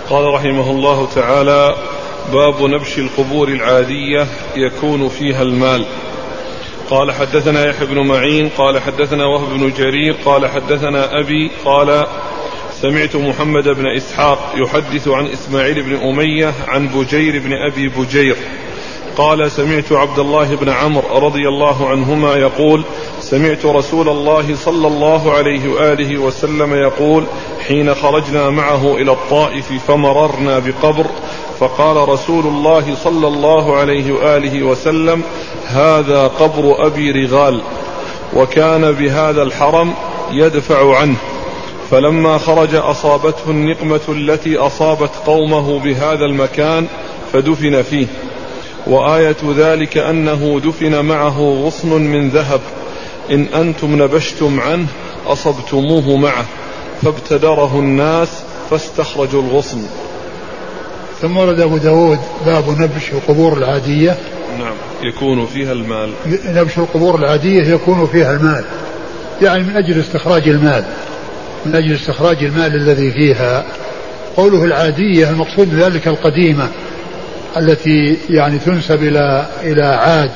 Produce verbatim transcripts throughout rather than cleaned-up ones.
قال رحمه الله تعالى: باب نبش القبور العادية يكون فيها المال. قال حدثنا يحيى بن معين قال حدثنا وهب بن جرير قال حدثنا أبي قال سمعت محمد بن إسحاق يحدث عن إسماعيل بن أمية عن بجير بن أبي بجير قال سمعت عبد الله بن عمرو رضي الله عنهما يقول: سمعت رسول الله صلى الله عليه وآله وسلم يقول: حين خرجنا معه إلى الطائف فمررنا بقبر فقال رسول الله صلى الله عليه وآله وسلم: هذا قبر أبي رغال، وكان بهذا الحرم يدفع عنه، فلما خرج أصابته النقمة التي أصابت قومه بهذا المكان فدفن فيه، وآية ذلك أنه دفن معه غصن من ذهب، إن أنتم نبشتم عنه أصبتموه معه، فابتدره الناس فاستخرجوا الغصن. ثم ورد أبو داود باب نبش القبور العادية. نعم. يكون فيها المال. نبش القبور العادية يكون فيها المال، يعني من أجل استخراج المال، من أجل استخراج المال الذي فيها. قوله العادية المقصود بذلك القديمة التي يعني تنسب إلى إلى عاد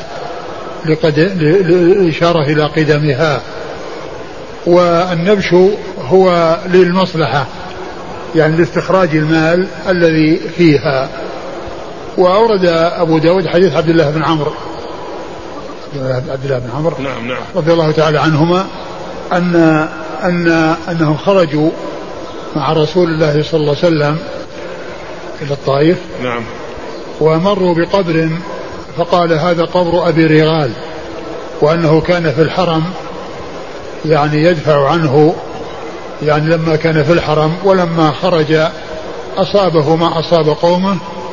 للإشارة إلى قدمها. والنبش هو للمصلحة، يعني لاستخراج المال الذي فيها. وأورد أبو داود حديث عبد الله بن عمرو عبد الله بن عمرو نعم نعم رضي الله تعالى عنهما أن أن أنهم خرجوا مع رسول الله صلى الله عليه وسلم إلى الطائف. نعم. ومروا بقبر فقال: هذا قبر أبي رغال، وأنه كان في الحرم يعني يدفع عنه، يعني لما كان في الحرم ولما خرج أصابه ما أصاب قومه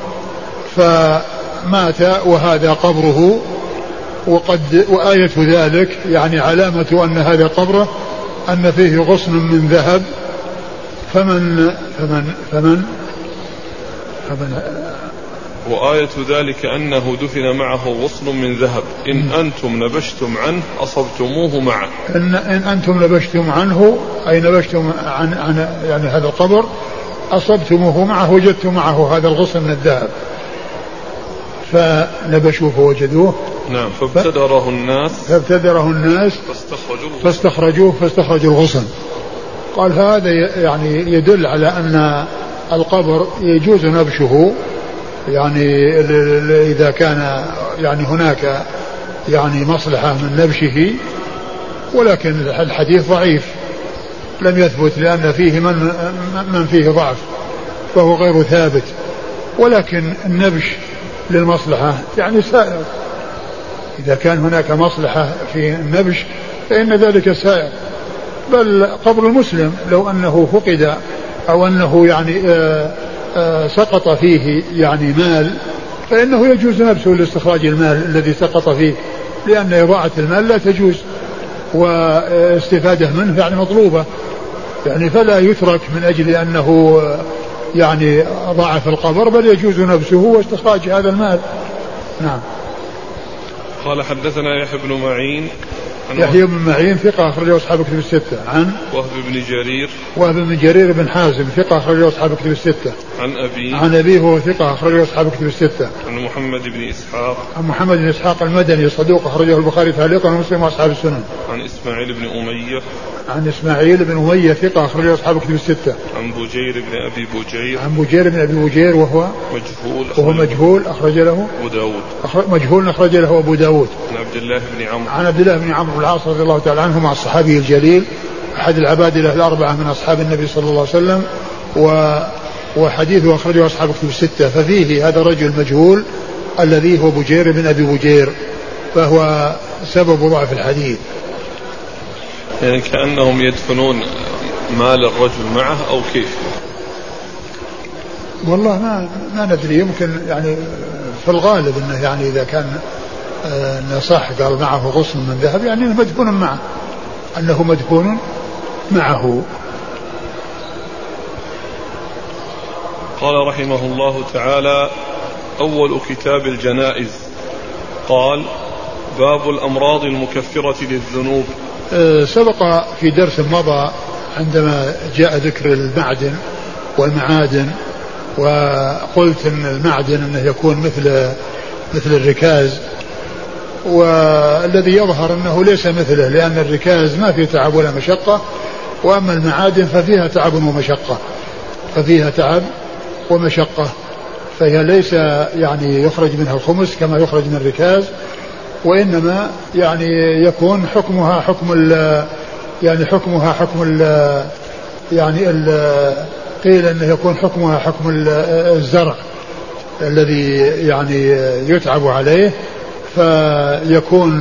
فمات وهذا قبره. وقد وآية ذلك يعني علامة أن هذا قبره أن فيه غصن من ذهب، فمن فمن فمن, فمن وآية ذلك أنه دفن معه غصن من ذهب، إن أنتم نبشتم عنه أصبتموه معه. إن, إن أنتم نبشتم عنه أي نبشتم عن, عن يعني هذا القبر أصبتموه معه، وجدتم معه هذا الغصن من الذهب، فنبشوه فوجدوه. نعم. فابتدره الناس فابتدره الناس فاستخرجوه فاستخرجوه فاستخرجوا الغصن. قال هذا يعني يدل على أن القبر يجوز نبشه، يعني إذا كان يعني هناك يعني مصلحة من نبشه، ولكن الحديث ضعيف لم يثبت لأن فيه من, من فيه ضعف فهو غير ثابت، ولكن النبش للمصلحة يعني سائر. إذا كان هناك مصلحة في النبش فإن ذلك سائر. بل قبر المسلم لو أنه فقد أو أنه يعني آآ آآ سقط فيه يعني مال فإنه يجوز نبشه لاستخراج المال الذي سقط فيه، لأن إضاعة المال لا تجوز، واستفادة منه يعني مطلوبة، يعني فلا يترك من أجل أنه يعني ضاع في القبر، بل يجوز نبشه واستخراج هذا المال. نعم. قال حدثنا يحيى بن معين يحيى بن معين ثقة أخرجه أصحاب كتب الستة. عن وهب بن جرير وهب بن جرير بن حازم ثقة أخرجه أصحاب كتب الستة. عن أبي عن أبيه وهو ثقة أخرجه أصحاب كتب الستة. عن محمد بن إسحاق عن محمد بن إسحاق المدني صدوق أخرجه البخاري تعليقا ومسلم وأصحاب السنن. عن إسماعيل بن أمية عن إسماعيل بن أمية ثقة أخرجه أصحاب كتب الستة. عن بجير بن أبي بجير عن بجير بن أبي بجير وهو مجهول وهو مجهول أخرج له أبو داود مجهول أخرج له أبو داود. عن عبد الله بن عمرو عن عبد الله بن عمرو بن العاص رضي الله تعالى عنه مع الصحابي الجليل أحد العبادلة الأربعة من أصحاب النبي صلى الله عليه وسلم، و وحديثه أخرجه أصحاب كتب الستة. ففيه هذا الرجل مجهول الذي هو بجير بن أبي بجير، فهو سبب ضعف الحديث. يعني كأنهم يدفنون مال الرجل معه أو كيف؟ والله ما ما ندري، يمكن يعني في الغالب انه يعني اذا كان انه صح قال معه غصن من ذهب يعني انه مدفون معه، انه مدفون معه. قال رحمه الله تعالى: أول كتاب الجنائز. قال: باب الأمراض المكفرة للذنوب. سبق في درس مضى عندما جاء ذكر المعدن والمعادن وقلت ان المعدن انه يكون مثل مثل الركاز، والذي يظهر انه ليس مثله، لان الركاز ما فيه تعب ولا مشقة، واما المعادن ففيها تعب ومشقة ففيها تعب ومشقة فهي ليس يعني يخرج منها الخمس كما يخرج من الركاز، وإنما يعني يكون حكمها حكم ال يعني حكمها حكم ال يعني ال قيل أنه يكون حكمها حكم الزرع الذي يعني يتعب عليه، فيكون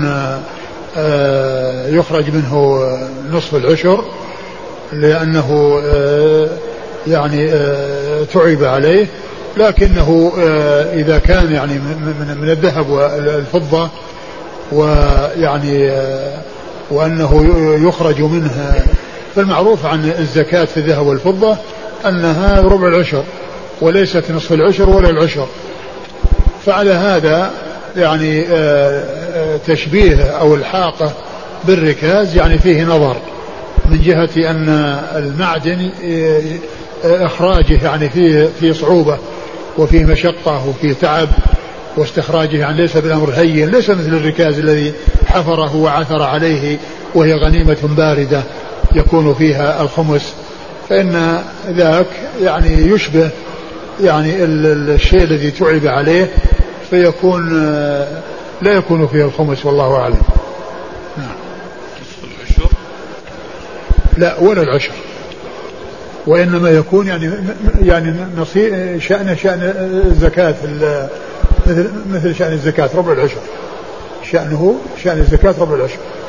يخرج منه نصف العشر لأنه يعني تعب عليه، لكنه إذا كان يعني من الذهب والفضة ويعني وأنه يخرج منها، فالمعروف عن الزكاة في الذهب والفضة أنها ربع العشر وليست نصف العشر ولا العشر. فعلى هذا يعني تشبيه أو الحاقة بالركاز يعني فيه نظر من جهة أن المعدن إخراجه يعني فيه في صعوبة وفيه مشقة وفيه تعب، واستخراجه يعني ليس بالأمر هين، ليس مثل الركاز الذي حفره وعثر عليه وهي غنيمة باردة يكون فيها الخمس، فإن ذاك يعني يشبه يعني الشيء الذي تعب عليه فيكون لا يكون فيه الخمس، والله أعلم. نعم. لا ولا العشر، وإنما يكون يعني يعني نصيب شأن شأن الزكاة مثل مثل شأن الزكاة ربع العشر، شأنه شأن الزكاة ربع العشر.